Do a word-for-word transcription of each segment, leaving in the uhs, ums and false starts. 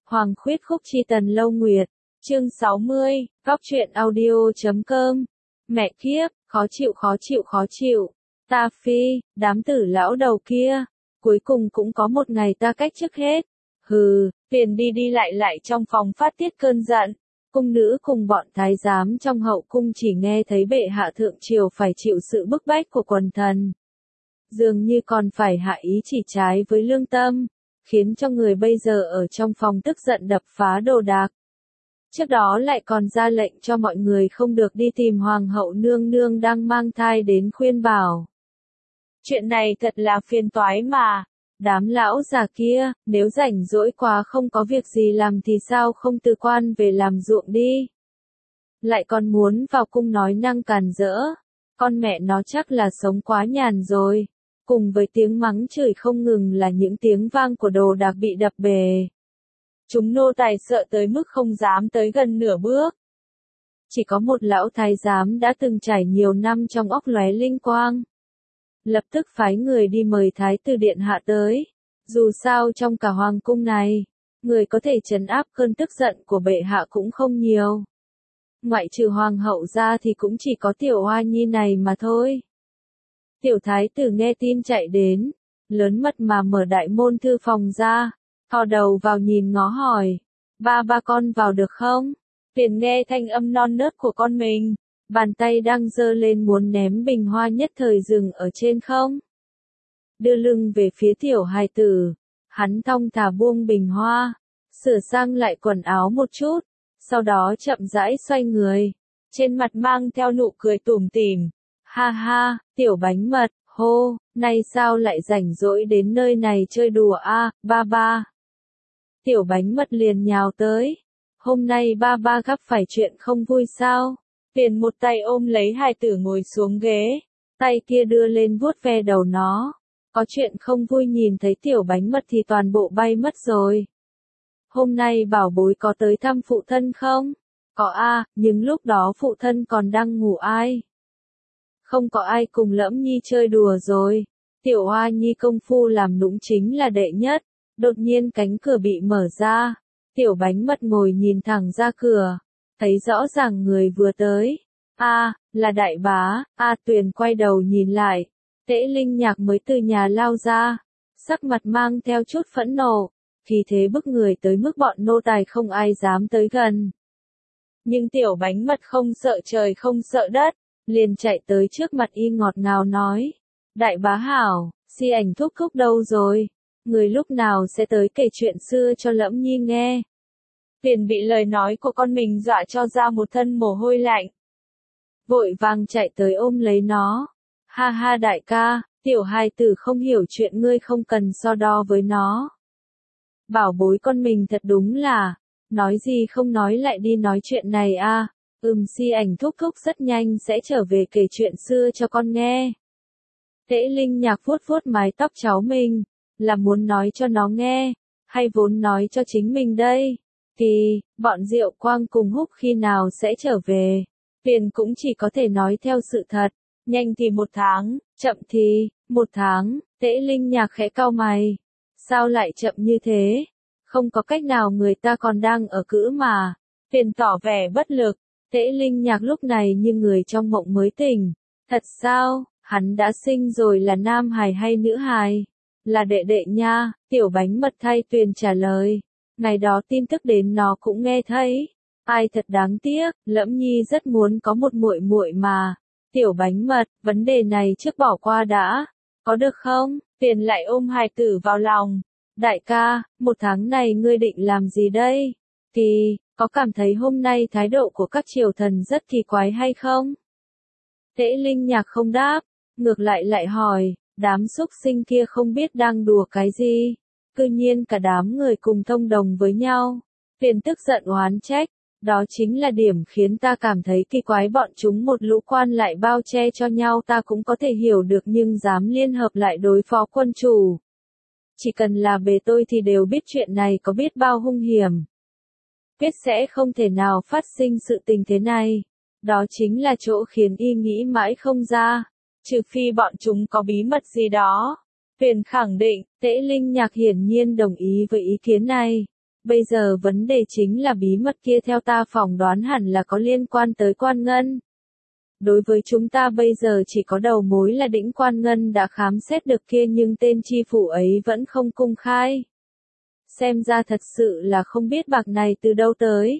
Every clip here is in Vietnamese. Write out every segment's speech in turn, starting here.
Hoàng khuyết khúc chi tần lâu nguyệt, chương sáu mươi, góc truyện audio.com. Mẹ kiếp, khó chịu khó chịu khó chịu. Ta phi, đám tử lão đầu kia, cuối cùng cũng có một ngày ta cách chức hết. Hừ, tiền đi đi lại lại trong phòng phát tiết cơn giận. Cung nữ cùng bọn thái giám trong hậu cung chỉ nghe thấy bệ hạ thượng triều phải chịu sự bức bách của quần thần. Dường như còn phải hạ ý chỉ trái với lương tâm, khiến cho người bây giờ ở trong phòng tức giận đập phá đồ đạc. Trước đó lại còn ra lệnh cho mọi người không được đi tìm hoàng hậu nương nương đang mang thai đến khuyên bảo. Chuyện này thật là phiền toái mà. Đám lão già kia, nếu rảnh rỗi quá không có việc gì làm thì sao không từ quan về làm ruộng đi. Lại còn muốn vào cung nói năng càn rỡ. Con mẹ nó chắc là sống quá nhàn rồi. Cùng với tiếng mắng chửi không ngừng là những tiếng vang của đồ đạc bị đập bề. Chúng nô tài sợ tới mức không dám tới gần nửa bước. Chỉ có một lão thái giám đã từng trải nhiều năm trong óc lóe linh quang. Lập tức phái người đi mời thái tử điện hạ tới. Dù sao trong cả hoàng cung này, người có thể trấn áp cơn tức giận của bệ hạ cũng không nhiều. Ngoại trừ hoàng hậu ra thì cũng chỉ có tiểu hoa nhi này mà thôi. Tiểu thái tử nghe tin chạy đến, lớn mật mà mở đại môn thư phòng ra, thò đầu vào nhìn ngó hỏi, ba ba con vào được không? Tiền nghe thanh âm non nớt của con mình, bàn tay đang giơ lên muốn ném bình hoa nhất thời dừng ở trên không. Đưa lưng về phía tiểu hài tử, hắn thong thả buông bình hoa, sửa sang lại quần áo một chút, sau đó chậm rãi xoay người, trên mặt mang theo nụ cười tủm tỉm. Ha ha, tiểu bánh mật, hô, nay sao lại rảnh rỗi đến nơi này chơi đùa a, à, ba ba. Tiểu bánh mật liền nhào tới. Hôm nay ba ba gặp phải chuyện không vui sao? Tiền một tay ôm lấy hài tử ngồi xuống ghế, tay kia đưa lên vuốt ve đầu nó. Có chuyện không vui nhìn thấy tiểu bánh mật thì toàn bộ bay mất rồi. Hôm nay bảo bối có tới thăm phụ thân không? Có a, à, nhưng lúc đó phụ thân còn đang ngủ ai? Không có ai cùng Lẫm Nhi chơi đùa rồi. Tiểu Hoa Nhi công phu làm nũng chính là đệ nhất. Đột nhiên cánh cửa bị mở ra. Tiểu bánh mật ngồi nhìn thẳng ra cửa. Thấy rõ ràng người vừa tới. A, à, là đại bá. A à, Tuyền quay đầu nhìn lại. Tễ Linh Nhạc mới từ nhà lao ra. Sắc mặt mang theo chút phẫn nộ. Khí thế bức người tới mức bọn nô tài không ai dám tới gần. Nhưng tiểu bánh mật không sợ trời không sợ đất. Liền chạy tới trước mặt y ngọt ngào nói. Đại bá hảo, si ảnh thúc thúc đâu rồi? Người lúc nào sẽ tới kể chuyện xưa cho Lẫm Nhi nghe? Tiền bị lời nói của con mình dọa cho ra một thân mồ hôi lạnh. Vội vàng chạy tới ôm lấy nó. Ha ha đại ca, tiểu hài tử không hiểu chuyện ngươi không cần so đo với nó. Bảo bối con mình thật đúng là, nói gì không nói lại đi nói chuyện này a. À. Ừm si ảnh thúc thúc rất nhanh sẽ trở về kể chuyện xưa cho con nghe. Tễ Linh Nhạc vuốt vuốt mái tóc cháu mình, là muốn nói cho nó nghe, hay vốn nói cho chính mình đây? Thì, bọn Diệu Quang cùng Húc khi nào sẽ trở về? Tiền cũng chỉ có thể nói theo sự thật, nhanh thì một tháng, chậm thì, một tháng. Tễ Linh Nhạc khẽ cau mày. Sao lại chậm như thế? Không có cách nào người ta còn đang ở cữ mà. Tiền tỏ vẻ bất lực. Tễ Linh Nhạc lúc này như người trong mộng mới tỉnh. Thật sao, hắn đã sinh rồi là nam hài hay nữ hài? Là đệ đệ nha, tiểu bánh mật thay Tuyền trả lời. Ngày đó tin tức đến nó cũng nghe thấy. Ai thật đáng tiếc, Lẫm Nhi rất muốn có một muội muội mà. Tiểu bánh mật, vấn đề này trước bỏ qua đã. Có được không? Tuyền lại ôm hài tử vào lòng. Đại ca, một tháng này ngươi định làm gì đây? Thì, có cảm thấy hôm nay thái độ của các triều thần rất kỳ quái hay không? Tễ Linh Nhạc không đáp, ngược lại lại hỏi, đám xúc sinh kia không biết đang đùa cái gì? Cư nhiên cả đám người cùng thông đồng với nhau. Tiền tức giận oán trách, đó chính là điểm khiến ta cảm thấy kỳ quái, bọn chúng một lũ quan lại bao che cho nhau ta cũng có thể hiểu được, nhưng dám liên hợp lại đối phó quân chủ. Chỉ cần là bề tôi thì đều biết chuyện này có biết bao hung hiểm. Biết sẽ không thể nào phát sinh sự tình thế này. Đó chính là chỗ khiến y nghĩ mãi không ra. Trừ phi bọn chúng có bí mật gì đó. Tuyền khẳng định, Tễ Linh Nhạc hiển nhiên đồng ý với ý kiến này. Bây giờ vấn đề chính là bí mật kia theo ta phỏng đoán hẳn là có liên quan tới Quan Ngân. Đối với chúng ta bây giờ chỉ có đầu mối là Đĩnh Quan Ngân đã khám xét được kia nhưng tên chi phủ ấy vẫn không công khai. Xem ra thật sự là không biết bạc này từ đâu tới.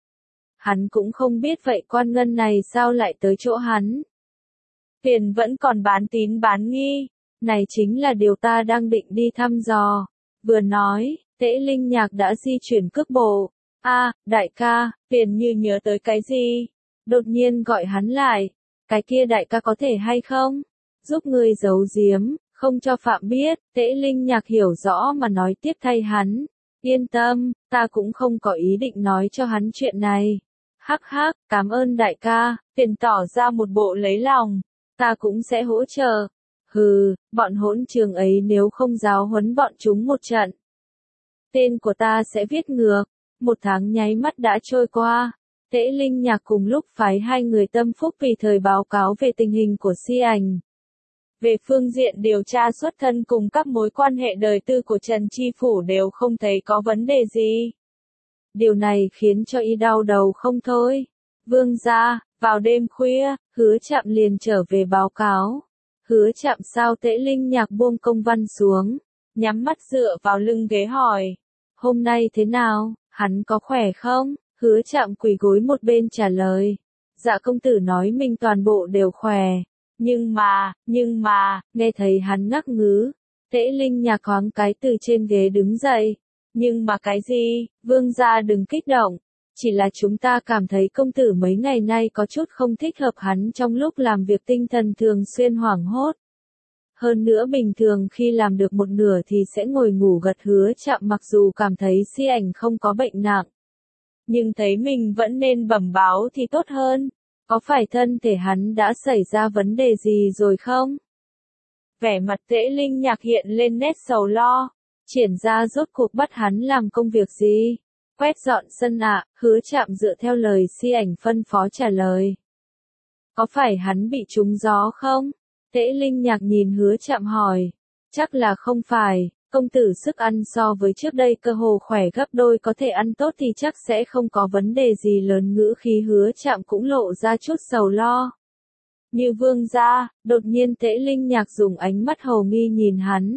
Hắn cũng không biết vậy Quan Ngân này sao lại tới chỗ hắn. Tiền vẫn còn bán tín bán nghi. Này chính là điều ta đang định đi thăm dò. Vừa nói, Tễ Linh Nhạc đã di chuyển cước bộ. A, đại ca, Tiền như nhớ tới cái gì? Đột nhiên gọi hắn lại. Cái kia đại ca có thể hay không? Giúp người giấu giếm, không cho Phạm biết. Tễ Linh Nhạc hiểu rõ mà nói tiếp thay hắn. Yên tâm, ta cũng không có ý định nói cho hắn chuyện này. Hắc hắc, cảm ơn đại ca. Tiền tỏ ra một bộ lấy lòng. Ta cũng sẽ hỗ trợ. Hừ, bọn hỗn trường ấy nếu không giáo huấn bọn chúng một trận. Tên của ta sẽ viết ngược. Một tháng nháy mắt đã trôi qua. Tễ Linh Nhạc cùng lúc phái hai người tâm phúc vì thời báo cáo về tình hình của Si Ảnh. Về phương diện điều tra xuất thân cùng các mối quan hệ đời tư của Trần Chi Phủ đều không thấy có vấn đề gì. Điều này khiến cho y đau đầu không thôi. Vương gia, vào đêm khuya, Hứa Trạm liền trở về báo cáo. Hứa Trạm sao? Tễ Linh Nhạc buông công văn xuống, nhắm mắt dựa vào lưng ghế hỏi. Hôm nay thế nào, hắn có khỏe không? Hứa Trạm quỳ gối một bên trả lời. Dạ công tử nói mình toàn bộ đều khỏe. Nhưng mà, nhưng mà, nghe thấy hắn ngắc ngứ. Tễ Linh Nhạc thoáng cái từ trên ghế đứng dậy. Nhưng mà cái gì? Vương gia đừng kích động. Chỉ là chúng ta cảm thấy công tử mấy ngày nay có chút không thích hợp hắn trong lúc làm việc tinh thần thường xuyên hoảng hốt. Hơn nữa bình thường khi làm được một nửa thì sẽ ngồi ngủ gật. Hứa Trạm mặc dù cảm thấy Si Ảnh không có bệnh nặng. Nhưng thấy mình vẫn nên bẩm báo thì tốt hơn. Có phải thân thể hắn đã xảy ra vấn đề gì rồi không? Vẻ mặt Tễ Linh Nhạc hiện lên nét sầu lo. Triển ra rốt cuộc bắt hắn làm công việc gì? Quét dọn sân ạ. Hứa Trạm dựa theo lời Si Ảnh phân phó trả lời. Có phải hắn bị trúng gió không? Tễ Linh Nhạc nhìn Hứa Trạm hỏi. Chắc là không phải. Công tử sức ăn so với trước đây cơ hồ khỏe gấp đôi, có thể ăn tốt thì chắc sẽ không có vấn đề gì lớn. Ngữ khí Hứa Trạm cũng lộ ra chút sầu lo. Như vương gia, đột nhiên Tễ Linh Nhạc dùng ánh mắt hồ nghi nhìn hắn.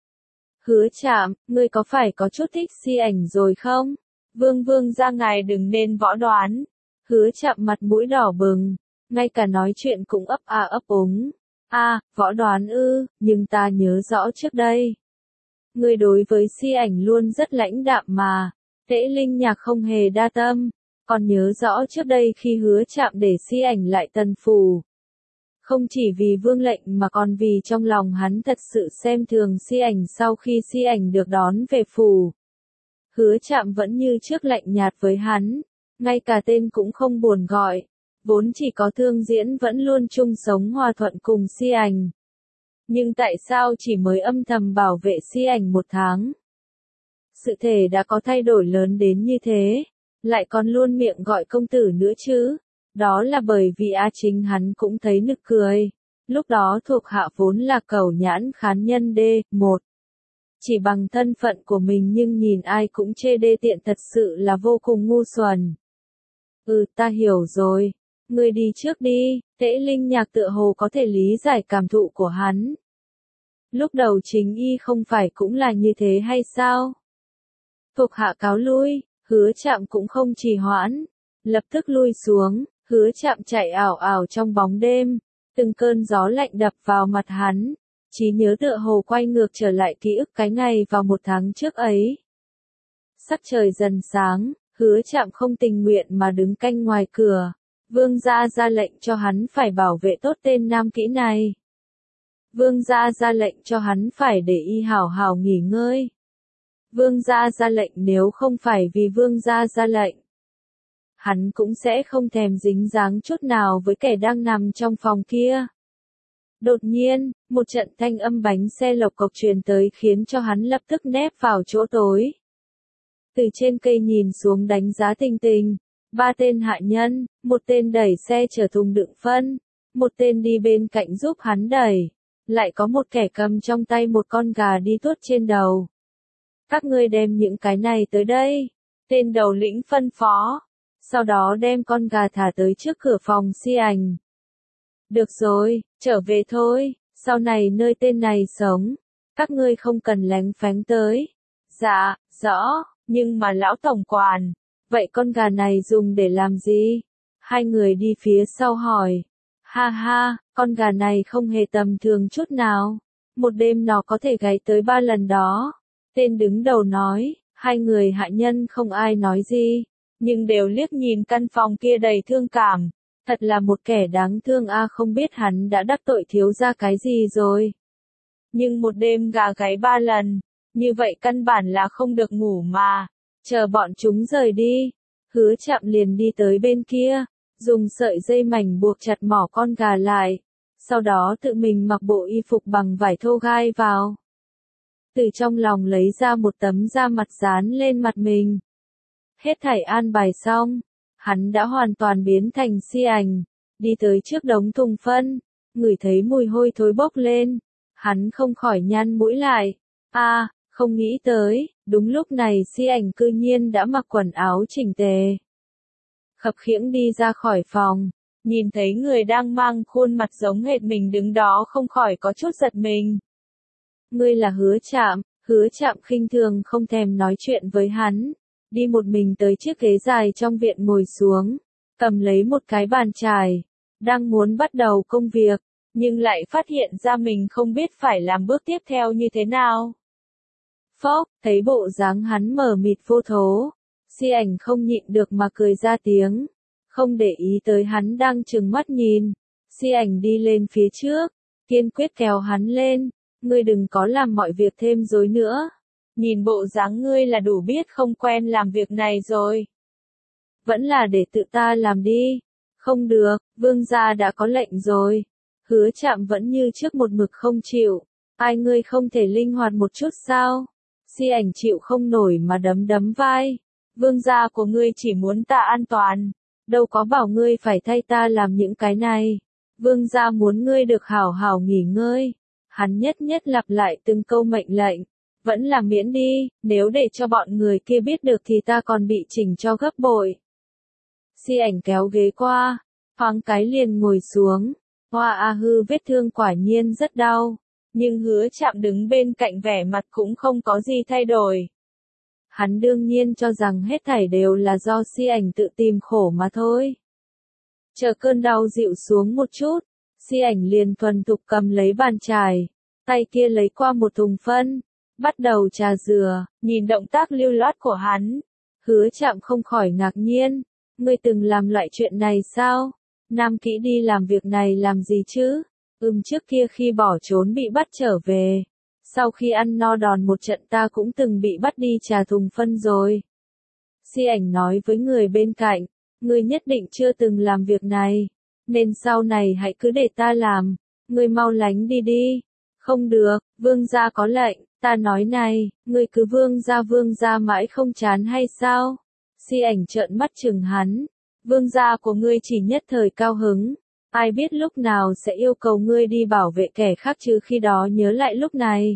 Hứa Trạm, ngươi có phải có chút thích Si Ảnh rồi không? Vương vương gia ngài đừng nên võ đoán. Hứa Trạm mặt mũi đỏ bừng, ngay cả nói chuyện cũng ấp a ấp úng. A, võ đoán ư, nhưng ta nhớ rõ trước đây. Ngươi đối với Si Ảnh luôn rất lãnh đạm mà. Tễ Linh Nhạc không hề đa tâm, còn nhớ rõ trước đây khi Hứa Trạm để Si Ảnh lại Tần phủ. Không chỉ vì vương lệnh mà còn vì trong lòng hắn thật sự xem thường Si Ảnh. Sau khi Si Ảnh được đón về phủ, Hứa Trạm vẫn như trước lạnh nhạt với hắn, ngay cả tên cũng không buồn gọi. Vốn chỉ có Thương Diễn vẫn luôn chung sống hòa thuận cùng Si Ảnh. Nhưng tại sao chỉ mới âm thầm bảo vệ Si Ảnh một tháng? Sự thể đã có thay đổi lớn đến như thế, lại còn luôn miệng gọi công tử nữa chứ? Đó là bởi vì A chính hắn cũng thấy nực cười. Lúc đó thuộc hạ vốn là Cẩu Nhãn khán nhân đê một. Chỉ bằng thân phận của mình nhưng nhìn ai cũng chê đê tiện, thật sự là vô cùng ngu xuẩn. Ừ, ta hiểu rồi. Ngươi đi trước đi. Tễ Linh Nhạc tựa hồ có thể lý giải cảm thụ của hắn. Lúc đầu chính y không phải cũng là như thế hay sao? Thuộc hạ cáo lui. Hứa Trạm cũng không trì hoãn, lập tức lui xuống. Hứa Trạm chạy ảo ảo trong bóng đêm, từng cơn gió lạnh đập vào mặt hắn, trí nhớ tựa hồ quay ngược trở lại ký ức cái ngày vào một tháng trước ấy. Sắc trời dần sáng, Hứa Trạm không tình nguyện mà đứng canh ngoài cửa. Vương gia ra lệnh cho hắn phải bảo vệ tốt tên nam kỹ này. Vương gia ra lệnh cho hắn phải để y hảo hảo nghỉ ngơi. Vương gia ra lệnh, nếu không phải vì vương gia ra lệnh, hắn cũng sẽ không thèm dính dáng chút nào với kẻ đang nằm trong phòng kia. Đột nhiên, một trận thanh âm bánh xe lộc cộc truyền tới khiến cho hắn lập tức nép vào chỗ tối. Từ trên cây nhìn xuống đánh giá tình tình, ba tên hạ nhân, một tên đẩy xe chở thùng đựng phân, một tên đi bên cạnh giúp hắn đẩy, lại có một kẻ cầm trong tay một con gà đi tuốt trên đầu. Các ngươi đem những cái này tới đây. Tên đầu lĩnh phân phó. Sau đó đem con gà thả tới trước cửa phòng Si ảnh. Được rồi, trở về thôi, sau này nơi tên này sống. Các ngươi không cần lén phén tới. Dạ, rõ, nhưng mà lão tổng quản, vậy con gà này dùng để làm gì? Hai người đi phía sau hỏi. Ha ha, con gà này không hề tầm thường chút nào. Một đêm nó có thể gáy tới ba lần đó. Tên đứng đầu nói, hai người hạ nhân không ai nói gì, nhưng đều liếc nhìn căn phòng kia đầy thương cảm. Thật là một kẻ đáng thương a, không biết hắn đã đắc tội thiếu gia cái gì rồi. Nhưng một đêm gà gáy ba lần, như vậy căn bản là không được ngủ mà. Chờ bọn chúng rời đi, Hứa Chạm liền đi tới bên kia, dùng sợi dây mảnh buộc chặt mỏ con gà lại, sau đó tự mình mặc bộ y phục bằng vải thô gai vào. Từ trong lòng lấy ra một tấm da mặt dán lên mặt mình. Hết thảy an bài xong, hắn đã hoàn toàn biến thành Si ảnh, đi tới trước đống thùng phân, ngửi thấy mùi hôi thối bốc lên, hắn không khỏi nhăn mũi lại. A, à, không nghĩ tới, đúng lúc này Si ảnh cư nhiên đã mặc quần áo chỉnh tề. Khập khiễng đi ra khỏi phòng, nhìn thấy người đang mang khuôn mặt giống hệt mình đứng đó không khỏi có chút giật mình. Ngươi là Hứa Chạm? Hứa Chạm khinh thường không thèm nói chuyện với hắn, đi một mình tới chiếc ghế dài trong viện ngồi xuống, cầm lấy một cái bàn chải, đang muốn bắt đầu công việc, nhưng lại phát hiện ra mình không biết phải làm bước tiếp theo như thế nào. Phốc, thấy bộ dáng hắn mờ mịt vô thố, Si ảnh không nhịn được mà cười ra tiếng, không để ý tới hắn đang trừng mắt nhìn. Si ảnh đi lên phía trước, kiên quyết kéo hắn lên, ngươi đừng có làm mọi việc thêm rối nữa. Nhìn bộ dáng ngươi là đủ biết không quen làm việc này rồi. Vẫn là để tự ta làm đi. Không được, vương gia đã có lệnh rồi. Hứa Chạm vẫn như trước một mực không chịu. Ai ngươi không thể linh hoạt một chút sao? Si ảnh chịu không nổi mà đấm đấm vai. Vương gia của ngươi chỉ muốn ta an toàn. Đâu có bảo ngươi phải thay ta làm những cái này. Vương gia muốn ngươi được hảo hảo nghỉ ngơi. Hắn nhất nhất lặp lại từng câu mệnh lệnh. Vẫn là miễn đi, nếu để cho bọn người kia biết được thì ta còn bị chỉnh cho gấp bội. Si ảnh kéo ghế qua, thoáng cái liền ngồi xuống. Hoa a hư, vết thương quả nhiên rất đau, nhưng Hứa Chạm đứng bên cạnh vẻ mặt cũng không có gì thay đổi. Hắn đương nhiên cho rằng hết thảy đều là do Si ảnh tự tìm khổ mà thôi. Chờ cơn đau dịu xuống một chút, Si ảnh liền thuần thục cầm lấy bàn chải, tay kia lấy qua một thùng phân, bắt đầu trà dừa. Nhìn động tác lưu loát của hắn, Hứa Chạm không khỏi ngạc nhiên. Ngươi từng làm loại chuyện này sao? Nam kỹ đi làm việc này làm gì chứ? Ừm, trước kia khi bỏ trốn bị bắt trở về. Sau khi ăn no đòn một trận ta cũng từng bị bắt đi trà thùng phân rồi. Si ảnh nói với người bên cạnh, ngươi nhất định chưa từng làm việc này, nên sau này hãy cứ để ta làm, ngươi mau lánh đi đi. Không được, vương gia có lệnh, ta nói này, ngươi cứ vương gia vương gia mãi không chán hay sao? Si ảnh trợn mắt chừng hắn, vương gia của ngươi chỉ nhất thời cao hứng, ai biết lúc nào sẽ yêu cầu ngươi đi bảo vệ kẻ khác chứ, khi đó nhớ lại lúc này.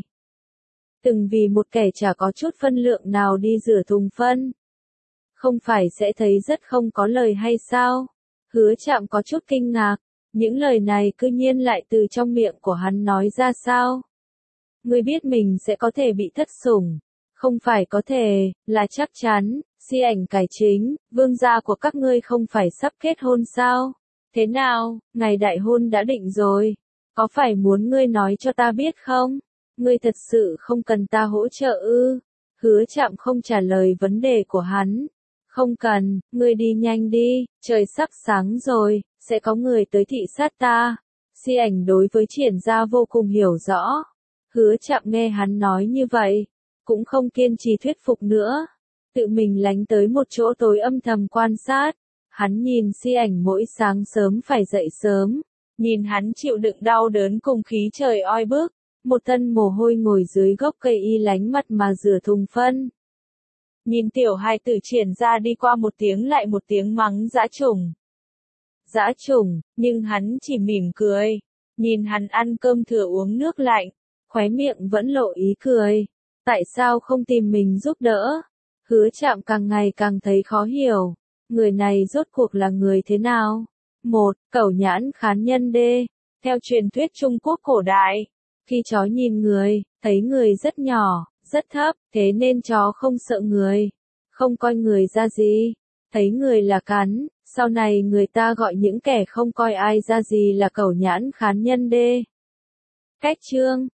Từng vì một kẻ chả có chút phân lượng nào đi rửa thùng phân. Không phải sẽ thấy rất không có lời hay sao? Hứa Chạm có chút kinh ngạc, những lời này cư nhiên lại từ trong miệng của hắn nói ra sao? Ngươi biết mình sẽ có thể bị thất sủng. Không phải có thể, là chắc chắn. Si ảnh cải chính, vương gia của các ngươi không phải sắp kết hôn sao? Thế nào, ngày đại hôn đã định rồi. Có phải muốn ngươi nói cho ta biết không? Ngươi thật sự không cần ta hỗ trợ ư? Hứa Chạm không trả lời vấn đề của hắn. Không cần, ngươi đi nhanh đi, trời sắp sáng rồi, sẽ có người tới thị sát ta. Si ảnh đối với Triển gia vô cùng hiểu rõ. Hứa Chạm nghe hắn nói như vậy, cũng không kiên trì thuyết phục nữa. Tự mình lánh tới một chỗ tối âm thầm quan sát. Hắn nhìn Si ảnh mỗi sáng sớm phải dậy sớm. Nhìn hắn chịu đựng đau đớn cùng khí trời oi bức. Một thân mồ hôi ngồi dưới gốc cây y lánh mặt mà rửa thùng phân. Nhìn tiểu hài tử Triển ra đi qua một tiếng lại một tiếng mắng dã trùng. Dã trùng, nhưng hắn chỉ mỉm cười. Nhìn hắn ăn cơm thừa uống nước lạnh, khóe miệng vẫn lộ ý cười. Tại sao không tìm mình giúp đỡ? Hứa Trạm càng ngày càng thấy khó hiểu. Người này rốt cuộc là người thế nào? Một, Cẩu nhãn khán nhân đê. Theo truyền thuyết Trung Quốc cổ đại, khi chó nhìn người, thấy người rất nhỏ, rất thấp, thế nên chó không sợ người, không coi người ra gì, thấy người là cắn. Sau này người ta gọi những kẻ không coi ai ra gì là cẩu nhãn khán nhân đê. Cách chương